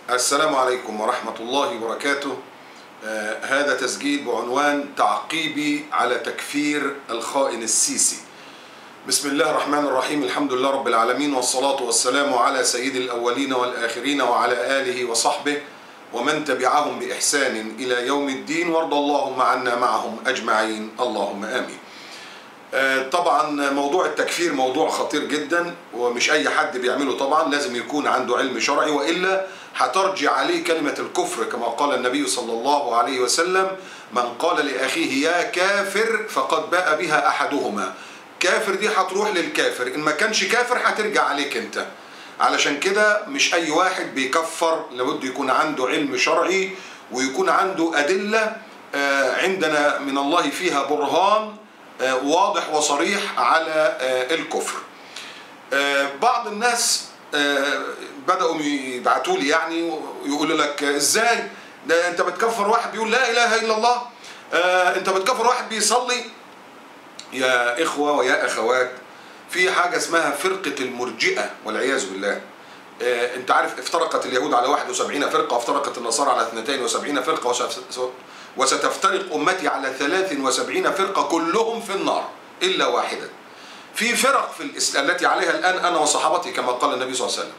السلام عليكم ورحمة الله وبركاته. هذا تسجيل بعنوان تعقيبي على تكفير الخائن السيسي. بسم الله الرحمن الرحيم، الحمد لله رب العالمين، والصلاة والسلام على سيد الأولين والآخرين وعلى آله وصحبه ومن تبعهم بإحسان إلى يوم الدين، وارض اللهم عنا معهم أجمعين، اللهم آمين. طبعا موضوع التكفير موضوع خطير جدا، ومش أي حد بيعمله، طبعا لازم يكون عنده علم شرعي، وإلا هترجع عليه كلمة الكفر كما قال النبي صلى الله عليه وسلم: من قال لأخيه يا كافر فقد باء بها أحدهما. كافر دي هتروح للكافر، إن ما كانش كافر هترجع عليك أنت. علشان كده مش أي واحد بيكفر، لابد يكون عنده علم شرعي ويكون عنده أدلة عندنا من الله فيها برهان واضح وصريح على الكفر. بعض الناس بدأوا يبعتوا لي يعني ويقولوا لك: ازاي ده انت بتكفر واحد بيقول لا اله الا الله، انت بتكفر واحد بيصلي. يا اخوة ويا اخوات، في حاجة اسمها فرقة المرجئة والعياذ بالله. انت عارف افترقت اليهود على 71 فرقة، وافترقت النصارى على 72 فرقة، وستفترق أمتي على 73 فرقة، كلهم في النار إلا واحدة. في فرق في الإسلام التي عليها الآن أنا وصحابتي كما قال النبي صلى الله عليه وسلم.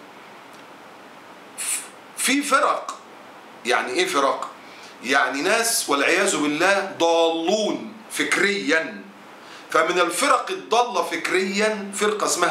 في فرق، يعني إيه فرق؟ يعني ناس والعياذ بالله ضالون فكريا. فمن الفرق الضالة فكريا فرقة اسمها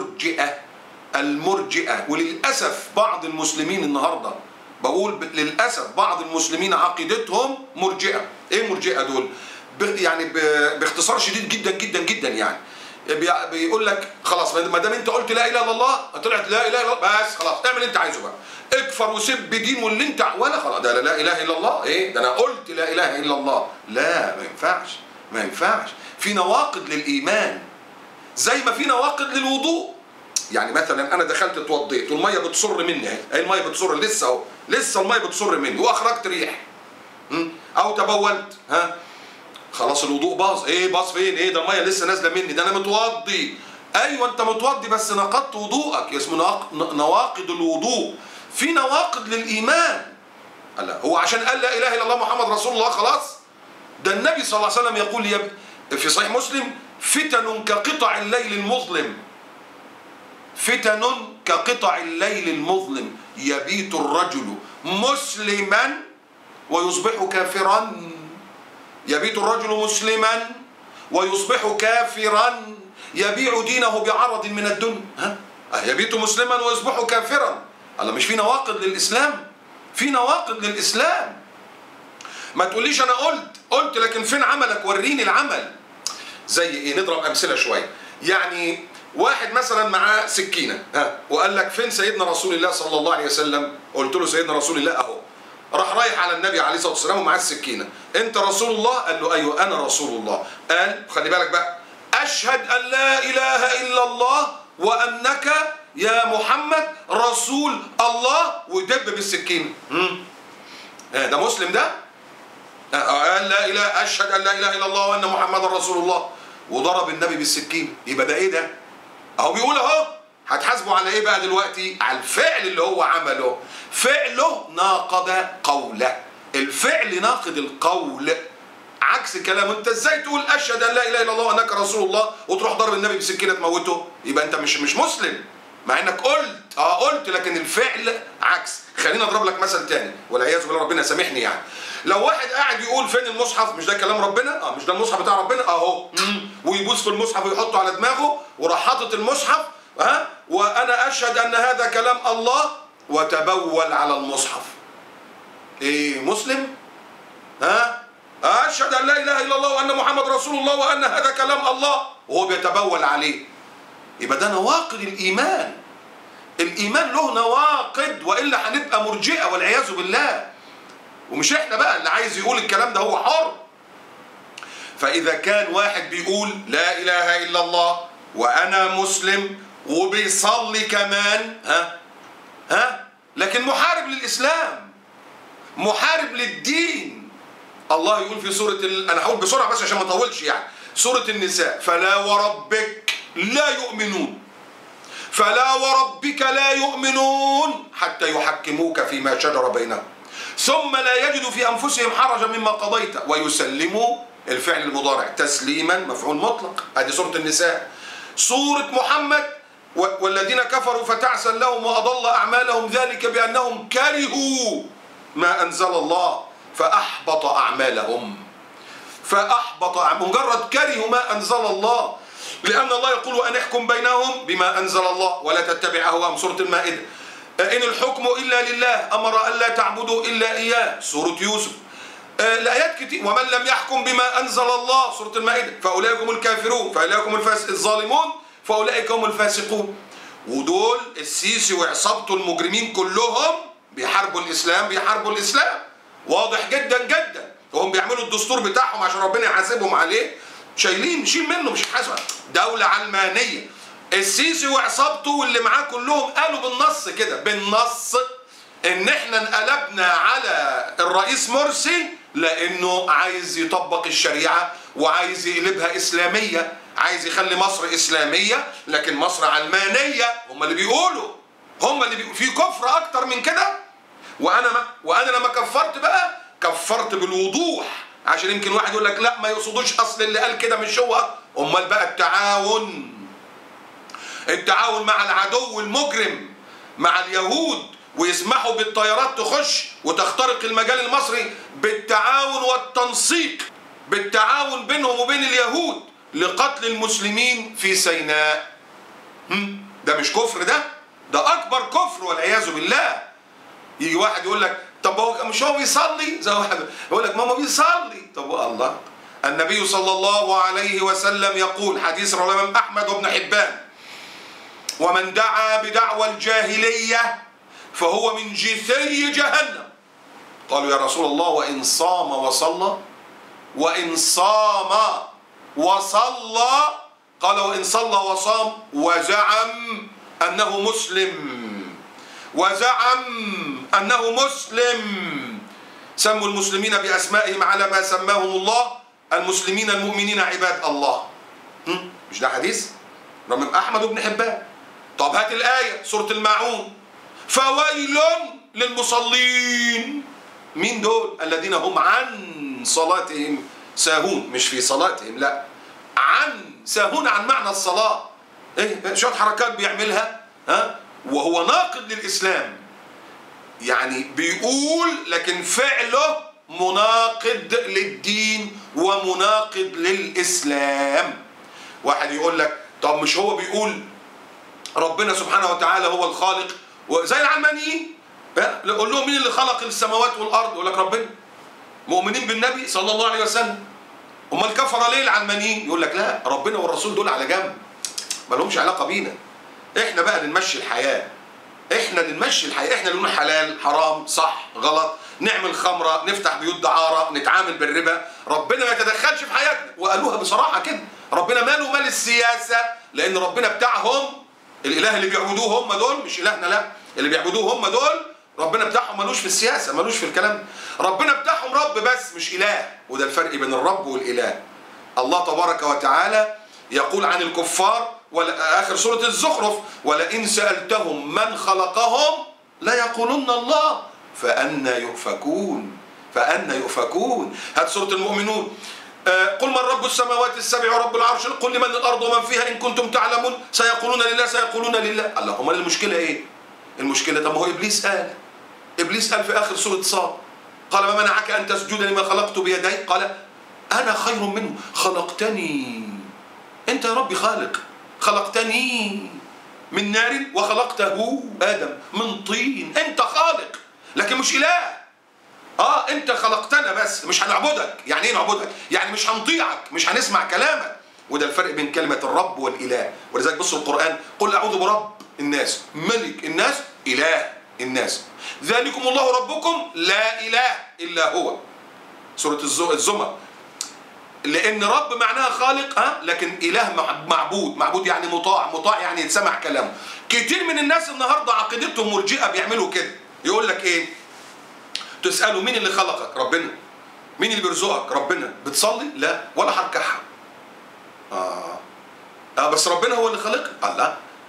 المرجئة. وللأسف بعض المسلمين النهاردة، بقول للأسف بعض المسلمين عقيدتهم مرجئة. ايه مرجئة دول؟ يعني باختصار شديد جدا جدا جدا، يعني بيقول لك خلاص ما دام انت قلت لا اله الا الله، طلعت لا اله الا الله، بس خلاص اعمل اللي انت عايزه بقى، اكفر وسب دين واللي انت ولا خلاص، ده لا اله الا الله، ايه ده انا قلت لا اله الا الله. لا، ما ينفعش، ما ينفعش. في نواقض للإيمان زي ما في نواقض للوضوء. يعني مثلا انا دخلت اتوضيت والميه بتصر مني اهي، الميه بتصر لسه اهو، لسه الميه بتصر مني، واخرجت ريح او تبولت، خلاص الوضوء باظ. ايه باظ فين؟ ايه ده الميه لسه نازله مني، ده انا متوضي. ايوه انت متوضي بس نقضت وضوءك، اسمه نواقض الوضوء. في نواقض للايمان. لا هو عشان قال لا اله الا الله محمد رسول الله خلاص؟ ده النبي صلى الله عليه وسلم يقول في صحيح مسلم: فتن كقطع الليل المظلم، فتن كقطع الليل المظلم، يبيت الرجل مسلما ويصبح كافرا. يبيت الرجل مسلما ويصبح كافرا، يبيع دينه بعرض من الدنيا. يبيت مسلما ويصبح كافرا. الله، مش في نواقض للإسلام؟ في نواقض للإسلام. ما تقوليش أنا قلت لكن فين عملك؟ وريني العمل. زي إيه؟ نضرب أمثلة شوية. يعني واحد مثلا معاه سكينة وقال لك: فين سيدنا رسول الله صلى الله عليه وسلم؟ قلت له: سيدنا رسول الله أهو. راح رايح على النبي عليه الصلاة والسلام ومعاه السكينة. أنت رسول الله؟ قال له: أيوه أنا رسول الله. قال: خلي بالك بقى، أشهد أن لا إله إلا الله وأنك يا محمد رسول الله، ودب بالسكينة. ده مسلم ده؟ قال لا إله، أشهد أن لا إله إلا الله وأن محمد رسول الله، وضرب النبي بالسكين. يبقى ده ايه ده؟ اهو بيقول اهو. هتحاسبه على ايه بقى دلوقتي؟ على الفعل اللي هو عمله. فعله ناقض قوله. الفعل ناقض القول، عكس كلامه. انت ازاي تقول اشهد ان لا اله الا الله وانك رسول الله وتروح ضرب النبي بسكينه تموته؟ يبقى انت مش مسلم، مع انك قلت لكن الفعل عكس. خلينا اضرب لك مثل تاني والعياذ بالله، ربنا سامحني. يعني لو واحد قاعد يقول فين المصحف؟ مش ده كلام ربنا؟ مش ده المصحف بتاع ربنا اهو، ويبوس في المصحف ويحطه على دماغه وراح حاطط المصحف، وانا اشهد ان هذا كلام الله، وتبول على المصحف. ايه مسلم؟ اشهد ان لا اله الا الله وان محمد رسول الله وان هذا كلام الله، وهو بيتبول عليه. يبقى ده نواقض الايمان. الايمان له نواقض، والا هنبقى مرجئه والعياذ بالله. ومش احنا بقى اللي عايز يقول الكلام ده، هو حر. فاذا كان واحد بيقول لا اله الا الله وانا مسلم وبيصلي كمان، لكن محارب للاسلام، محارب للدين. الله يقول في سوره انا هقول بسرعه بس عشان ما اطولش، يعني سوره النساء: فلا وربك لا يؤمنون فلا وربك لا يؤمنون حتى يحكموك فيما شجر بينهم ثم لا يجدوا في أنفسهم حرجا مما قضيت ويسلموا الفعل المضارع تسليما مفعول مطلق. هذه سورة النساء. سورة محمد والذين كفروا فتعسا لهم وأضل أعمالهم ذلك بأنهم كرهوا ما أنزل الله فأحبط أعمالهم. مجرد كرهوا ما أنزل الله، لأن الله يقول وأن احكم بينهم بما أنزل الله ولا تتبع أهواءهم. سورة المائدة. إن الحكم إلا لله أمر ألا تعبدوا إلا إياه. سورة يوسف. الآيات كتير. ومن لم يحكم بما أنزل الله. سورة المائدة. فأولئك هم الكافرون فأولئك هم الظالمون فأولئك هم الفاسقون. ودول السيسي وعصابته المجرمين كلهم بيحاربوا الإسلام، بيحاربوا الإسلام واضح جدا جدا. وهم بيعملوا الدستور بتاعهم عشان ربنا يحاسبهم عليه، شيل منه مش حاسب. دولة علمانية. السيسي وعصابته واللي معاه كلهم قالوا بالنص كده، بالنص، ان احنا انقلبنا على الرئيس مرسي لانه عايز يطبق الشريعة وعايز يقلبها اسلامية، عايز يخلي مصر اسلامية لكن مصر علمانية. هم اللي بيقولوا، في كفر اكتر من كده. وانا لما كفرت بقى كفرت بالوضوح، عشان يمكن واحد يقول لك لا ما يقصدوش اصل اللي قال كده مش هو. امال بقى التعاون مع العدو المجرم مع اليهود، ويسمحوا بالطيارات تخش وتخترق المجال المصري بالتعاون والتنسيق، بالتعاون بينهم وبين اليهود لقتل المسلمين في سيناء. ده مش كفر؟ ده اكبر كفر والعياذ بالله. يجي واحد يقول لك طب هو مش هو بيصلي؟ زي واحد يقول لك ماما بيصلي. طب الله، النبي صلى الله عليه وسلم يقول حديث رواه الإمام أحمد وابن حبان: ومن دعا بدعوى الجاهلية فهو من جثي جهنم. قالوا يا رسول الله وإن صام وصلى؟ وإن صام وصلى؟ قال وإن صلى وصام وزعم أنه مسلم سموا المسلمين بأسمائهم على ما سماهم الله، المسلمين المؤمنين عباد الله. مش ده حديث رواه أحمد بن حبان. طب هات الآية سورة الماعون: فويل للمصلين. مين دول؟ الذين هم عن صلاتهم ساهون، مش في صلاتهم، لا، ساهون عن معنى الصلاة. ايه شوية حركات بيعملها وهو ناقد للإسلام، يعني بيقول لكن فعله مناقض للدين ومناقض للإسلام. واحد يقول لك طب مش هو بيقول ربنا سبحانه وتعالى هو الخالق؟ وزي العلمانيين قول لهم مين اللي خلق السماوات والأرض؟ يقول لك ربنا. مؤمنين بالنبي صلى الله عليه وسلم. امال كفر ليه العلمانيين؟ يقول لك لا، ربنا والرسول دول على جنب، ما لهمش علاقة بينا، احنا بقى نمشي الحياة، احنا اللي نقول حلال حرام صح غلط، نعمل خمرة، نفتح بيوت دعارة، نتعامل بالربا، ربنا ما يتدخلش في حياتنا. وقالوها بصراحة كده، ربنا ماله مال السياسة، لأن ربنا بتاعهم الإله اللي بيعبدوه هم دول، مش إلهنا، لا، اللي بيعبدوه هم دول ربنا بتاعهم مالوش في السياسة، مالوش في الكلام. ربنا بتاعهم رب بس مش إله، وده الفرق بين الرب والإله. الله تبارك وتعالى يقول عن الكفار آخر سورة الزخرف: ولئن سألتهم من خلقهم لا يقولون الله فأنى يؤفكون. هات سورة المؤمنون: قل من رب السماوات السبع ورب العرش، قل لمن الأرض ومن فيها إن كنتم تعلمون سيقولون لله. الله، أمال المشكلة إيه؟ المشكلة طب ما هو إبليس قال في آخر سورة صاد: قال ما منعك أن تسجد لما خلقت بيدي؟ قال أنا خير منه خلقتني. أنت يا ربي خالق، خلقتني من نار وخلقته آدم من طين. أنت خالق لكن مش إله. أنت خلقتنا بس مش هنعبدك. يعني إيه نعبدك؟ يعني مش هنطيعك، مش هنسمع كلامك. وده الفرق بين كلمة الرب والإله. ولذلك بصوا القرآن: قل أعوذ برب الناس، ملك الناس، إله الناس، ذلكم الله ربكم لا إله إلا هو. سورة الزمر. لأن رب معناها خالق، لكن إله معبود يعني مطاع يعني يتسمع كلامه. كتير من الناس النهارده عقيدتهم مرجئة بيعملوا كده، يقول لك إيه؟ تسأله مين اللي خلقك؟ ربنا. مين اللي بيرزقك؟ ربنا. بتصلي؟ لا، ولا هركعها. بس ربنا هو اللي خلقك. الله،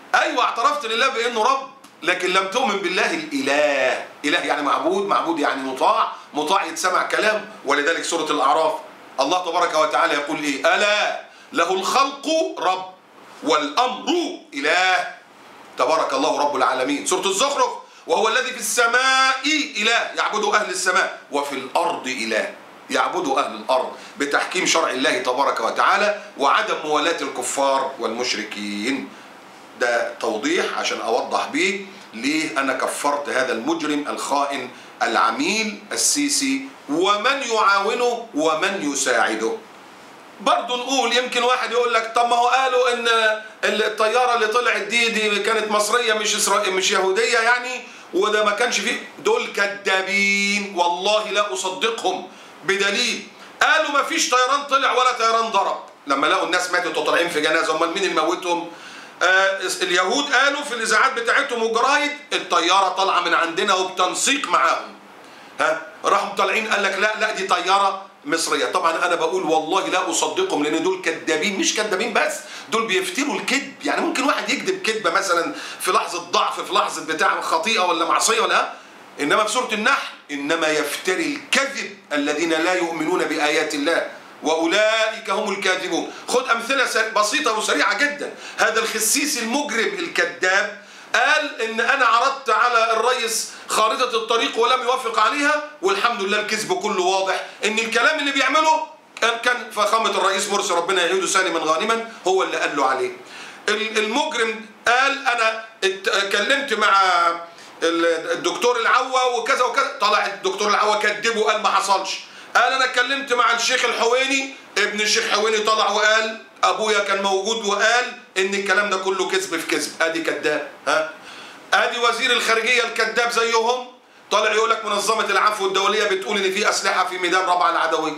ايوه اعترفت لله بانه رب، لكن لم تؤمن بالله الاله. اله يعني معبود، معبود يعني مطاع، مطاع يتسمع كلام. ولذلك سورة الاعراف الله تبارك وتعالى يقول ايه؟ الا له الخلق رب والامر اله، تبارك الله رب العالمين. سورة الزخرف وهو الذي في السماء اله يعبده اهل السماء، وفي الارض اله يعبده اهل الارض، بتحكيم شرع الله تبارك وتعالى وعدم موالاة الكفار والمشركين. ده توضيح عشان اوضح بيه ليه انا كفرت هذا المجرم الخائن العميل السيسي ومن يعاونه ومن يساعده. برضه نقول يمكن واحد يقول لك طب ما هو قالوا ان الطياره اللي طلعت دي كانت مصريه مش يهوديه يعني، وده ما كانش فيه. دول كذابين والله لا اصدقهم، بدليل قالوا ما فيش طيران طلع ولا طيران ضرب. لما لقوا الناس ماتت وطالعين في جنازه، امال مين اللي موتهم؟ اليهود قالوا في الاذاعات بتاعتهم والجرايد الطياره طالعه من عندنا وبتنسيق معاهم. راحوا طالعين قال لك لا دي طياره مصريه. طبعا انا بقول والله لا اصدقهم، لان دول كذابين، مش كذابين بس، دول بيفتروا الكذب. يعني ممكن واحد يكذب كذبه مثلا في لحظه ضعف، في لحظه بتاع خطيئه ولا معصيه ولا، انما في سوره النحل انما يفتري الكذب الذين لا يؤمنون بايات الله واولئك هم الكاذبون. خد امثله بسيطه وسريعه جدا. هذا الخسيس المجرم الكذاب قال ان انا عرضت على الرئيس خارطة الطريق ولم يوافق عليها، والحمد لله الكذب كله واضح ان الكلام اللي بيعمله كان فخامة الرئيس مرسي ربنا يعيده سالما غانما هو اللي قال له عليه. المجرم قال انا اتكلمت مع الدكتور العوا وكذا وكذا، طلع الدكتور العوا كذبه وقال ما حصلش. قال انا اتكلمت مع الشيخ الحويني، ابن الشيخ حويني طلع وقال ابويا كان موجود وقال ان الكلام ده كله كذب في كذب. ادي كذاب. ادي وزير الخارجيه الكذاب زيهم طالع يقول لك منظمه العفو الدوليه بتقول ان في اسلحه في ميدان رابعه العدويه،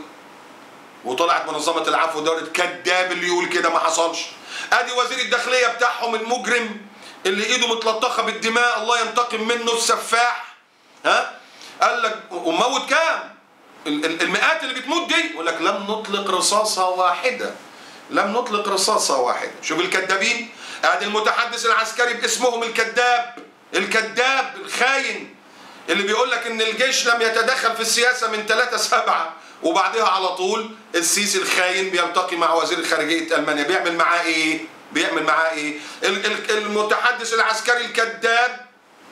وطلعت منظمه العفو الدوليه كذاب اللي يقول كده ما حصلش. ادي وزير الداخليه بتاعهم المجرم اللي ايده متلطخه بالدماء الله ينتقم منه السفاح، قال لك وموت كام؟ المئات اللي بتموت دي، يقول لك لم نطلق رصاصه واحده، لم نطلق رصاصة واحدة. شوف الكذابين. ادي المتحدث العسكري باسمهم الكذاب الخاين اللي بيقول لك ان الجيش لم يتدخل في السياسة من 3/7، وبعدها على طول السيسي الخاين بيلتقي مع وزير خارجية المانيا. بيعمل معاه ايه؟ المتحدث العسكري الكذاب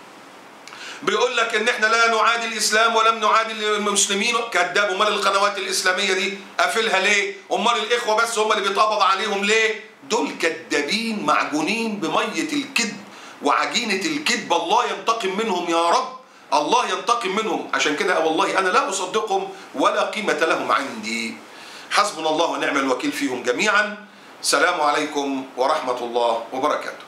بيقول لك ان احنا لا نعادي الاسلام ولم نعادي المسلمين. كذاب. امال القنوات الاسلاميه دي قافلها ليه؟ امال الاخوه بس هم اللي بيتقبض عليهم ليه؟ دول كذابين معجونين بميه الكذب وعجينه الكذب. الله ينتقم منهم يا رب، الله ينتقم منهم. عشان كده والله انا لا اصدقهم ولا قيمه لهم عندي. حسبنا الله ونعم الوكيل فيهم جميعا. سلام عليكم ورحمه الله وبركاته.